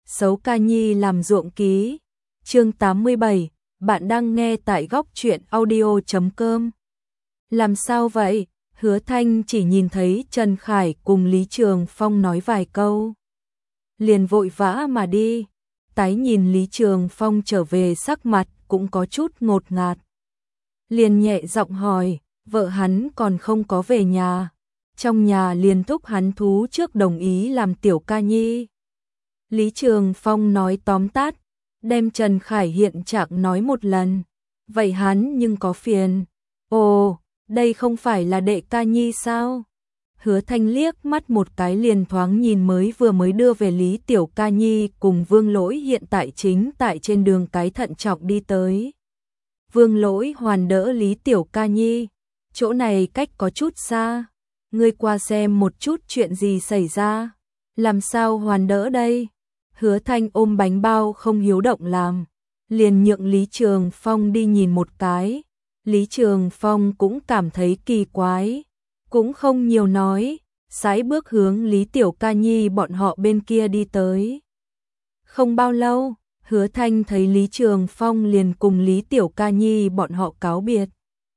Sấu ca nhi làm ruộng ký. Chương 87, bạn đang nghe tại góc truyện audio.com. Làm sao vậy? Hứa Thanh chỉ nhìn thấy Trần Khải cùng Lý Trường Phong nói vài câu, liền vội vã mà đi. Tái nhìn Lý Trường Phong trở về, sắc mặt cũng có chút ngột ngạt. Liền nhẹ giọng hỏi, vợ hắn còn không có về nhà. Trong nhà liền thúc hắn thú trước đồng ý làm tiểu ca nhi. Lý Trường Phong nói tóm tắt, đem Trần Khải hiện trạng nói một lần. Vậy hắn nhưng có phiền. Ồ, đây không phải là đệ ca nhi sao? Hứa Thanh liếc mắt một cái liền thoáng nhìn vừa mới đưa về Lý tiểu ca nhi cùng Vương Lỗi hiện tại chính tại trên đường cái thận trọng đi tới. Vương Lỗi hoàn đỡ Lý tiểu ca nhi, chỗ này cách có chút xa, ngươi qua xem một chút chuyện gì xảy ra. Làm sao hoàn đỡ đây? Hứa Thanh ôm bánh bao không hiếu động làm, liền nhượng Lý Trường Phong đi nhìn một cái. Lý Trường Phong cũng cảm thấy kỳ quái, cũng không nhiều nói, sải bước hướng Lý tiểu ca nhi bọn họ bên kia đi tới. Không bao lâu, Hứa Thanh thấy Lý Trường Phong liền cùng Lý tiểu ca nhi bọn họ cáo biệt.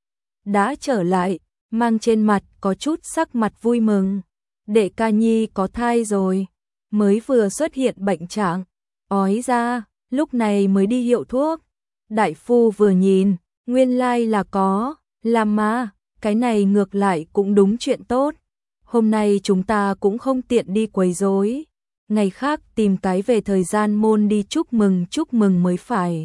Đã trở lại, mang trên mặt có chút sắc mặt vui mừng. Đệ ca nhi có thai rồi, mới vừa xuất hiện bệnh trạng, ói ra, lúc này mới đi hiệu thuốc. Đại phu vừa nhìn, nguyên lai là có, làm mà, cái này ngược lại cũng đúng chuyện tốt. Hôm nay chúng ta cũng không tiện đi quấy rối, ngày khác tìm cái về thời gian môn đi chúc mừng mới phải.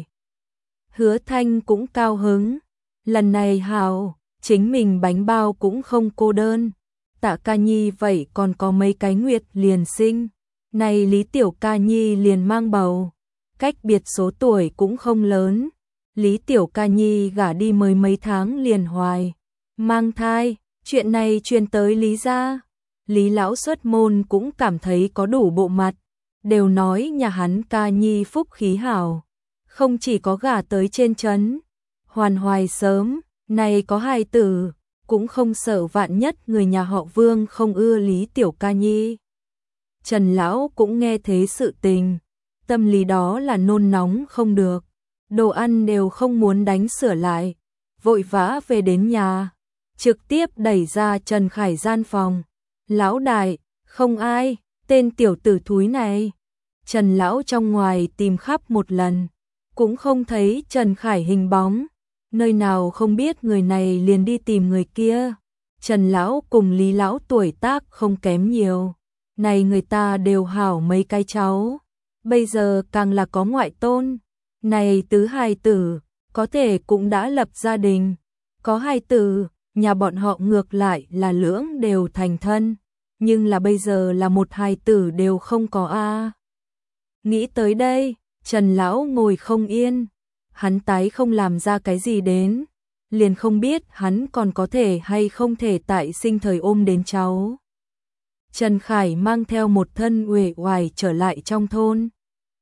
Hứa Thanh cũng cao hứng, lần này hào, chính mình bánh bao cũng không cô đơn. Tạ ca nhi vậy còn có mấy cái nguyệt liền sinh, này Lý tiểu ca nhi liền mang bầu, cách biệt số tuổi cũng không lớn. Lý tiểu ca nhi gả đi mới mấy tháng liền hoài mang thai, chuyện này truyền tới Lý gia. Lý lão xuất môn cũng cảm thấy có đủ bộ mặt, đều nói nhà hắn ca nhi phúc khí hảo, không chỉ có gả tới trên trấn, hoàn hoài sớm, này có hài tử, cũng không sợ vạn nhất người nhà họ Vương không ưa Lý tiểu ca nhi. Trần lão cũng nghe thế sự tình, tâm lý đó là nôn nóng không được, đồ ăn đều không muốn đánh sửa lại, vội vã về đến nhà, trực tiếp đẩy ra Trần Khải gian phòng. Lão đại, không ai, tên tiểu tử thúi này. Trần lão trong ngoài tìm khắp một lần, cũng không thấy Trần Khải hình bóng, nơi nào không biết người này liền đi tìm người kia. Trần lão cùng Lý lão tuổi tác không kém nhiều, này người ta đều hảo mấy cái cháu, bây giờ càng là có ngoại tôn, này tứ hài tử, có thể cũng đã lập gia đình, có hài tử, nhà bọn họ ngược lại là lưỡng đều thành thân, nhưng là bây giờ là một hài tử đều không có a. Nghĩ tới đây, Trần lão ngồi không yên, hắn tái không làm ra cái gì đến, liền không biết hắn còn có thể hay không thể tại sinh thời ôm đến cháu. Trần Khải mang theo một thân uể oải trở lại trong thôn.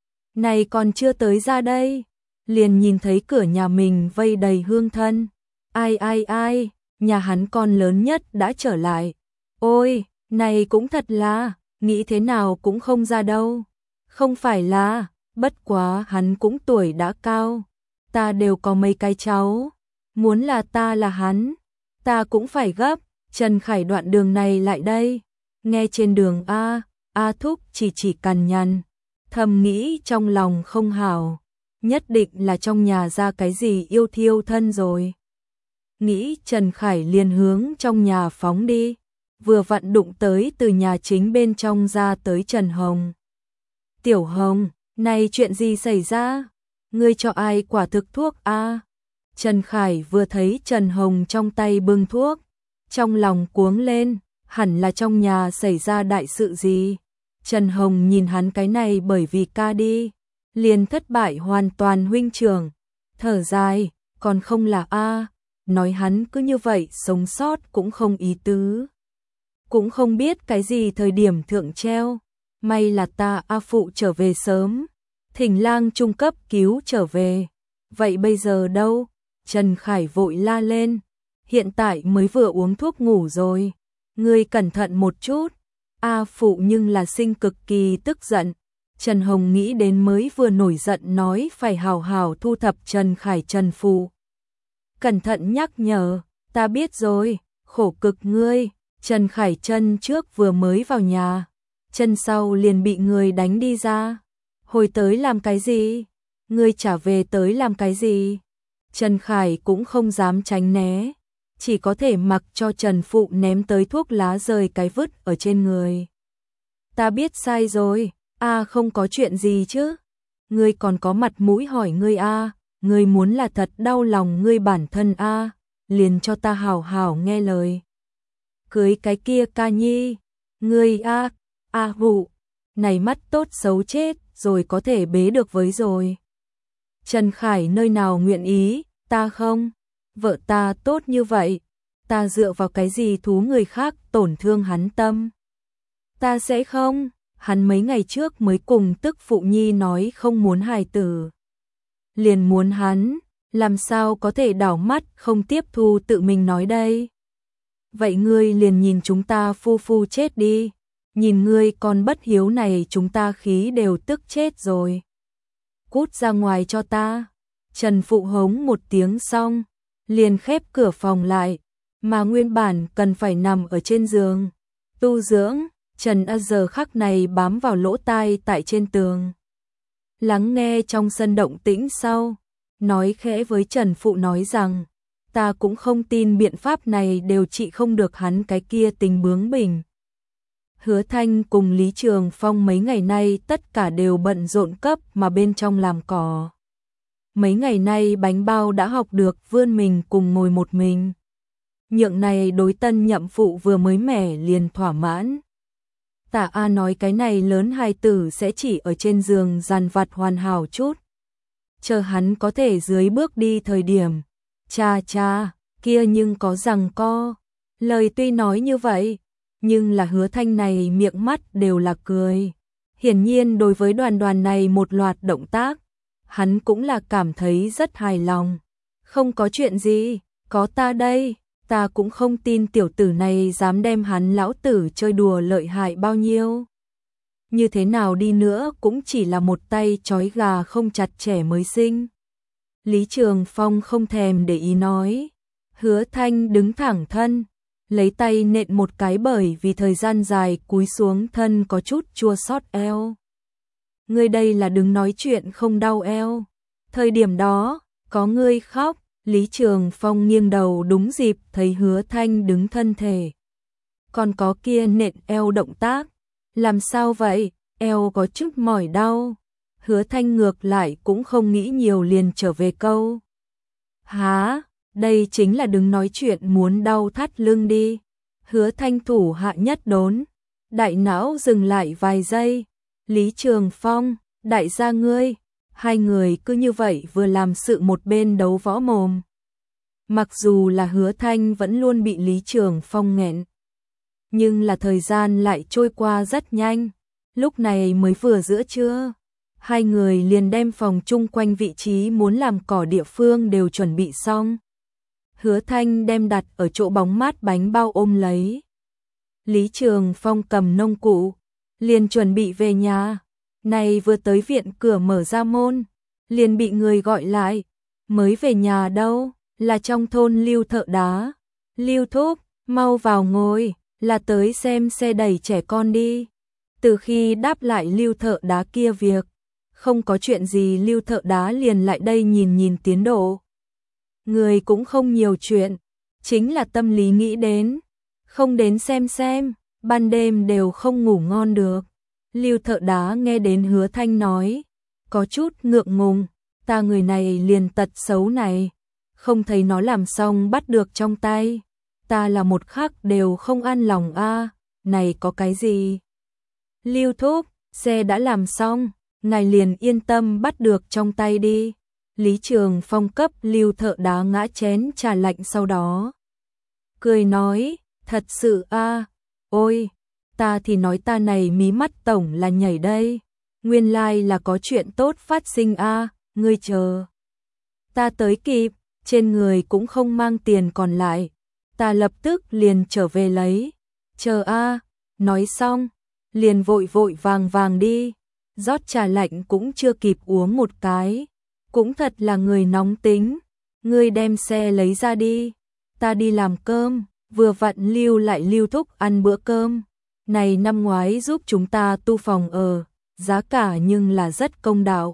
Này còn chưa tới ra đây, liền nhìn thấy cửa nhà mình vây đầy hương thân. Ai, nhà hắn con lớn nhất đã trở lại. Ôi, này cũng thật là, nghĩ thế nào cũng không ra đâu. Không phải là, bất quá hắn cũng tuổi đã cao. Ta đều có mấy cái cháu, muốn là ta là hắn, ta cũng phải gấp. Trần Khải đoạn đường này lại đây, nghe trên đường A thúc chỉ cằn nhằn, thầm nghĩ trong lòng không hảo, nhất định là trong nhà ra cái gì yêu thiêu thân rồi. Nghĩ Trần Khải liền hướng trong nhà phóng đi, vừa vặn đụng tới từ nhà chính bên trong ra tới Trần Hồng. Tiểu Hồng, này chuyện gì xảy ra? Ngươi cho ai quả thực thuốc a? Trần Khải vừa thấy Trần Hồng trong tay bưng thuốc, trong lòng cuống lên, hẳn là trong nhà xảy ra đại sự gì. Trần Hồng nhìn hắn cái này bởi vì ca đi, liền thất bại hoàn toàn huynh trưởng, thở dài, còn không là a, nói hắn cứ như vậy sống sót cũng không ý tứ. Cũng không biết cái gì thời điểm thượng treo, may là ta A phụ trở về sớm, Thỉnh lang trung cấp cứu trở về. Vậy bây giờ đâu? Trần Khải vội la lên, hiện tại mới vừa uống thuốc ngủ rồi, ngươi cẩn thận một chút. A phụ nhưng là sinh cực kỳ tức giận, Trần Hồng nghĩ đến mới vừa nổi giận nói phải hào hào thu thập Trần Khải Trần Phụ. Cẩn thận nhắc nhở, ta biết rồi, khổ cực ngươi. Trần Khải chân trước vừa mới vào nhà, chân sau liền bị người đánh đi ra. Hồi tới làm cái gì? Ngươi trả về tới làm cái gì? Trần Khải cũng không dám tránh né, chỉ có thể mặc cho Trần Phụ ném tới thuốc lá rời cái vứt ở trên người. Ta biết sai rồi, không có chuyện gì chứ. Ngươi còn có mặt mũi hỏi ngươi ngươi muốn là thật đau lòng ngươi bản thân liền cho ta hảo hảo nghe lời. Cưới cái kia ca nhi, ngươi vụ, này mắt tốt xấu chết rồi có thể bế được với rồi. Trần Khải nơi nào nguyện ý, ta không, vợ ta tốt như vậy, ta dựa vào cái gì thú người khác tổn thương hắn tâm. Ta sẽ không, hắn mấy ngày trước mới cùng tức phụ nhi nói không muốn hài tử. Liền muốn hắn, làm sao có thể đảo mắt không tiếp thu tự mình nói đây. Vậy ngươi liền nhìn chúng ta phu chết đi, nhìn ngươi con bất hiếu này chúng ta khí đều tức chết rồi. Cút ra ngoài cho ta. Trần Phụ hống một tiếng xong, liền khép cửa phòng lại, mà nguyên bản cần phải nằm ở trên giường tu dưỡng, Trần giờ khắc này bám vào lỗ tai tại trên tường. Lắng nghe trong sân động tĩnh sau, nói khẽ với Trần Phụ nói rằng, ta cũng không tin biện pháp này đều trị không được hắn cái kia tình bướng bỉnh. Hứa Thanh cùng Lý Trường Phong mấy ngày nay tất cả đều bận rộn cấp mà bên trong làm cỏ. Mấy ngày nay bánh bao đã học được vươn mình cùng ngồi một mình. Nhượng này đối tân nhậm phụ vừa mới mẻ liền thỏa mãn. Tả nói cái này lớn hài tử sẽ chỉ ở trên giường dàn vặt hoàn hảo chút. Chờ hắn có thể dưới bước đi thời điểm. Cha, kia nhưng có rằng co. Lời tuy nói như vậy, nhưng là Hứa Thanh này miệng mắt đều là cười. Hiển nhiên đối với đoàn này một loạt động tác, hắn cũng là cảm thấy rất hài lòng. Không có chuyện gì, có ta đây, ta cũng không tin tiểu tử này dám đem hắn lão tử chơi đùa lợi hại bao nhiêu. Như thế nào đi nữa cũng chỉ là một tay trói gà không chặt trẻ mới sinh. Lý Trường Phong không thèm để ý nói. Hứa Thanh đứng thẳng thân, lấy tay nện một cái bởi vì thời gian dài cúi xuống thân có chút chua xót eo. Ngươi đây là đứng nói chuyện không đau eo. Thời điểm đó, có ngươi khóc. Lý Trường Phong nghiêng đầu đúng dịp thấy Hứa Thanh đứng thân thể. Còn có kia nện eo động tác. Làm sao vậy, eo có chút mỏi đau. Hứa Thanh ngược lại cũng không nghĩ nhiều liền trở về câu. Hả, đây chính là đứng nói chuyện muốn đau thắt lưng đi. Hứa Thanh thủ hạ nhất đốn. Đại não dừng lại vài giây. Lý Trường Phong, đại gia ngươi. Hai người cứ như vậy vừa làm sự một bên đấu võ mồm. Mặc dù là Hứa Thanh vẫn luôn bị Lý Trường Phong nghẹn. Nhưng là thời gian lại trôi qua rất nhanh. Lúc này mới vừa giữa trưa. Hai người liền đem phòng chung quanh vị trí muốn làm cỏ địa phương đều chuẩn bị xong. Hứa Thanh đem đặt ở chỗ bóng mát bánh bao ôm lấy. Lý Trường Phong cầm nông cụ, liền chuẩn bị về nhà. Này vừa tới viện cửa mở ra môn, liền bị người gọi lại. Mới về nhà đâu, là trong thôn Lưu thợ đá. Lưu thúc, mau vào ngồi, là tới xem xe đẩy trẻ con đi. Từ khi đáp lại Lưu thợ đá kia việc, không có chuyện gì Lưu thợ đá liền lại đây nhìn tiến độ. Người cũng không nhiều chuyện, chính là tâm lý nghĩ đến, không đến xem, ban đêm đều không ngủ ngon được. Lưu thợ đá nghe đến Hứa Thanh nói, có chút ngượng ngùng, ta người này liền tật xấu này, không thấy nó làm xong bắt được trong tay, ta là một khắc đều không an lòng này có cái gì? Lưu thúc, xe đã làm xong, ngài liền yên tâm bắt được trong tay đi. Lý Trường Phong cấp Lưu thợ đá ngã chén trà lạnh sau đó. Cười nói, thật sự ôi, ta thì nói ta này mí mắt tổng là nhảy đây. Nguyên lai là có chuyện tốt phát sinh ngươi chờ. Ta tới kịp, trên người cũng không mang tiền còn lại. Ta lập tức liền trở về lấy. Chờ nói xong, liền vội vàng đi. rót trà lạnh cũng chưa kịp uống một cái. Cũng thật là người nóng tính, ngươi đem xe lấy ra đi, ta đi làm cơm, vừa vặn Lưu lại Lưu thúc ăn bữa cơm. Này năm ngoái giúp chúng ta tu phòng ở, giá cả nhưng là rất công đạo.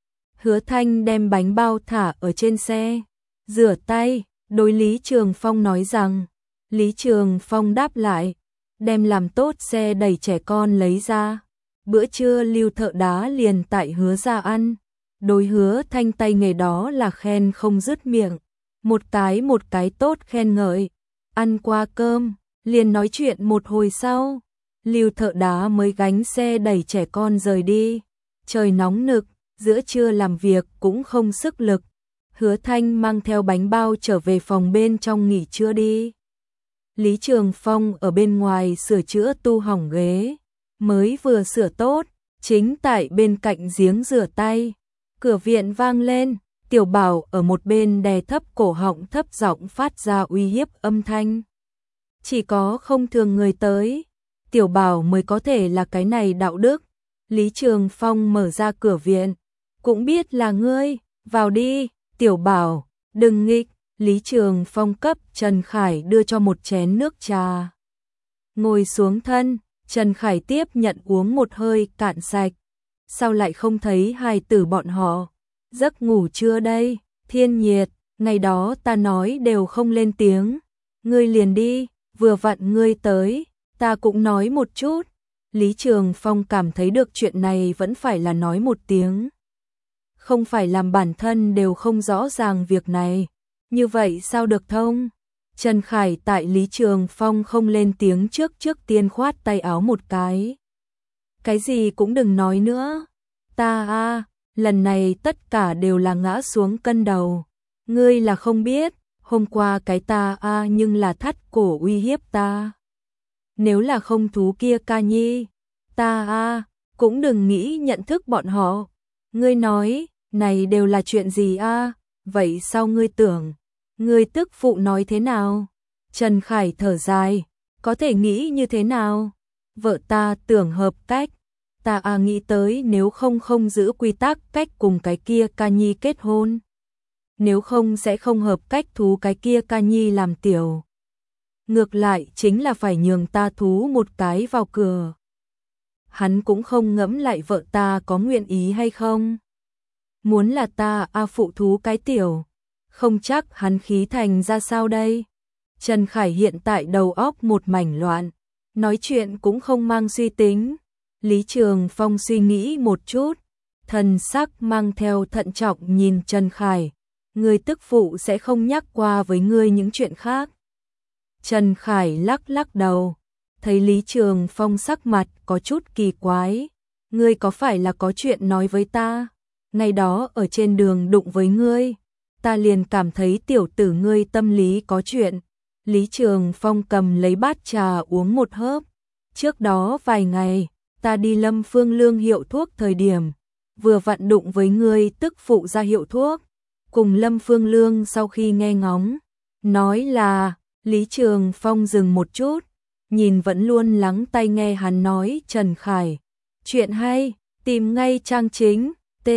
Hứa Thanh đem bánh bao thả ở trên xe, rửa tay, đối Lý Trường Phong nói rằng. Lý Trường Phong đáp lại, đem làm tốt xe đẩy trẻ con lấy ra. Bữa trưa Lưu thợ đá liền tại Hứa gia ăn. Đối Hứa Thanh tay nghề đó là khen không dứt miệng, một cái tốt khen ngợi. Ăn qua cơm, liền nói chuyện một hồi sau, Lưu thợ đá mới gánh xe đẩy trẻ con rời đi. Trời nóng nực, giữa trưa làm việc cũng không sức lực. Hứa Thanh mang theo bánh bao trở về phòng bên trong nghỉ trưa đi. Lý Trường Phong ở bên ngoài sửa chữa tu hỏng ghế, mới vừa sửa tốt, chính tại bên cạnh giếng rửa tay. Cửa viện vang lên, Tiểu Bảo ở một bên đè thấp cổ họng thấp giọng phát ra uy hiếp âm thanh. Chỉ có không thường người tới, Tiểu Bảo mới có thể là cái này đạo đức. Lý Trường Phong mở ra cửa viện, cũng biết là ngươi, vào đi, Tiểu Bảo, đừng nghịch. Lý Trường Phong cấp Trần Khải đưa cho một chén nước trà. Ngồi xuống thân, Trần Khải tiếp nhận uống một hơi cạn sạch. Sao lại không thấy hài tử bọn họ? Giấc ngủ chưa đây? Thiên nhiệt, ngày đó ta nói đều không lên tiếng. Ngươi liền đi, vừa vặn ngươi tới, ta cũng nói một chút. Lý Trường Phong cảm thấy được chuyện này vẫn phải là nói một tiếng. Không phải làm bản thân đều không rõ ràng việc này. Như vậy sao được thông? Trần Khải tại Lý Trường Phong không lên tiếng trước tiên khoát tay áo một cái. Cái gì cũng đừng nói nữa. Ta lần này tất cả đều là ngã xuống cân đầu. Ngươi là không biết, hôm qua cái ta nhưng là thắt cổ uy hiếp ta. Nếu là không thú kia ca nhi, ta cũng đừng nghĩ nhận thức bọn họ. Ngươi nói, này đều là chuyện gì vậy sao ngươi tưởng? Ngươi tức phụ nói thế nào? Trần Khải thở dài, có thể nghĩ như thế nào? Vợ ta tưởng hợp cách, ta nghĩ tới nếu không giữ quy tắc cách cùng cái kia ca nhi kết hôn. Nếu không sẽ không hợp cách thú cái kia ca nhi làm tiểu. Ngược lại chính là phải nhường ta thú một cái vào cửa. Hắn cũng không ngẫm lại vợ ta có nguyện ý hay không. Muốn là ta phụ thú cái tiểu, không chắc hắn khí thành ra sao đây. Trần Khải hiện tại đầu óc một mảnh loạn, nói chuyện cũng không mang suy tính. Lý Trường Phong suy nghĩ một chút, thần sắc mang theo thận trọng nhìn Trần Khải. Người tức phụ sẽ không nhắc qua với ngươi những chuyện khác. Trần Khải lắc đầu, thấy Lý Trường Phong sắc mặt có chút kỳ quái. Ngươi có phải là có chuyện nói với ta? Ngày đó ở trên đường đụng với ngươi, ta liền cảm thấy tiểu tử ngươi tâm lý có chuyện. Lý Trường Phong cầm lấy bát trà uống một hớp. Trước đó vài ngày, ta đi Lâm Phương Lương hiệu thuốc thời điểm, vừa vặn đụng với ngươi tức phụ ra hiệu thuốc. Cùng Lâm Phương Lương sau khi nghe ngóng, nói là, Lý Trường Phong dừng một chút, nhìn vẫn luôn lắng tai nghe hắn nói Trần Khải. Chuyện hay, tìm ngay trang chính,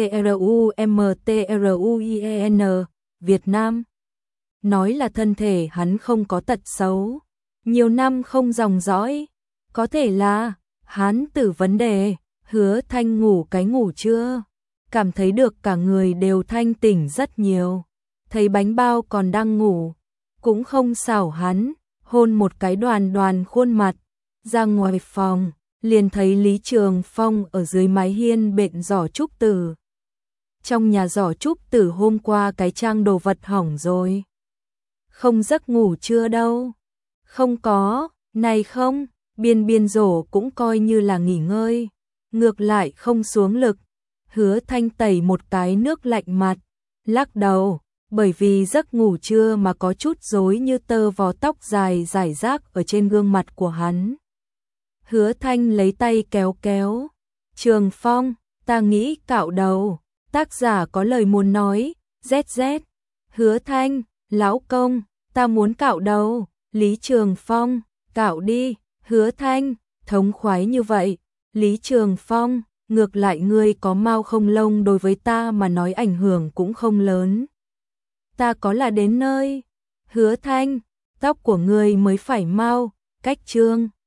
TRUMTRUIEN, Việt Nam. Nói là thân thể hắn không có tật xấu, nhiều năm không dòng dõi, có thể là hắn tử vấn đề. Hứa Thanh ngủ cái ngủ chưa? Cảm thấy được cả người đều thanh tỉnh rất nhiều. Thấy bánh bao còn đang ngủ, cũng không xảo hắn, hôn một cái đoàn khuôn mặt. Ra ngoài phòng, liền thấy Lý Trường Phong ở dưới mái hiên bện giỏ trúc tử. Trong nhà giỏ trúc tử hôm qua cái trang đồ vật hỏng rồi. Không giấc ngủ chưa đâu. Không có, này không, biên rổ cũng coi như là nghỉ ngơi. Ngược lại không xuống lực. Hứa Thanh tẩy một cái nước lạnh mặt, lắc đầu, bởi vì giấc ngủ trưa mà có chút rối như tơ vò tóc dài rải rác ở trên gương mặt của hắn. Hứa Thanh lấy tay kéo. Trường Phong, ta nghĩ cạo đầu. Tác giả có lời muốn nói, ZZ. Hứa Thanh, lão công, ta muốn cạo đầu. Lý Trường Phong, cạo đi. Hứa Thanh, thống khoái như vậy. Lý Trường Phong, ngược lại ngươi có mau không lông đối với ta mà nói ảnh hưởng cũng không lớn. Ta có là đến nơi, Hứa Thanh, tóc của ngươi mới phải mau, cách Trương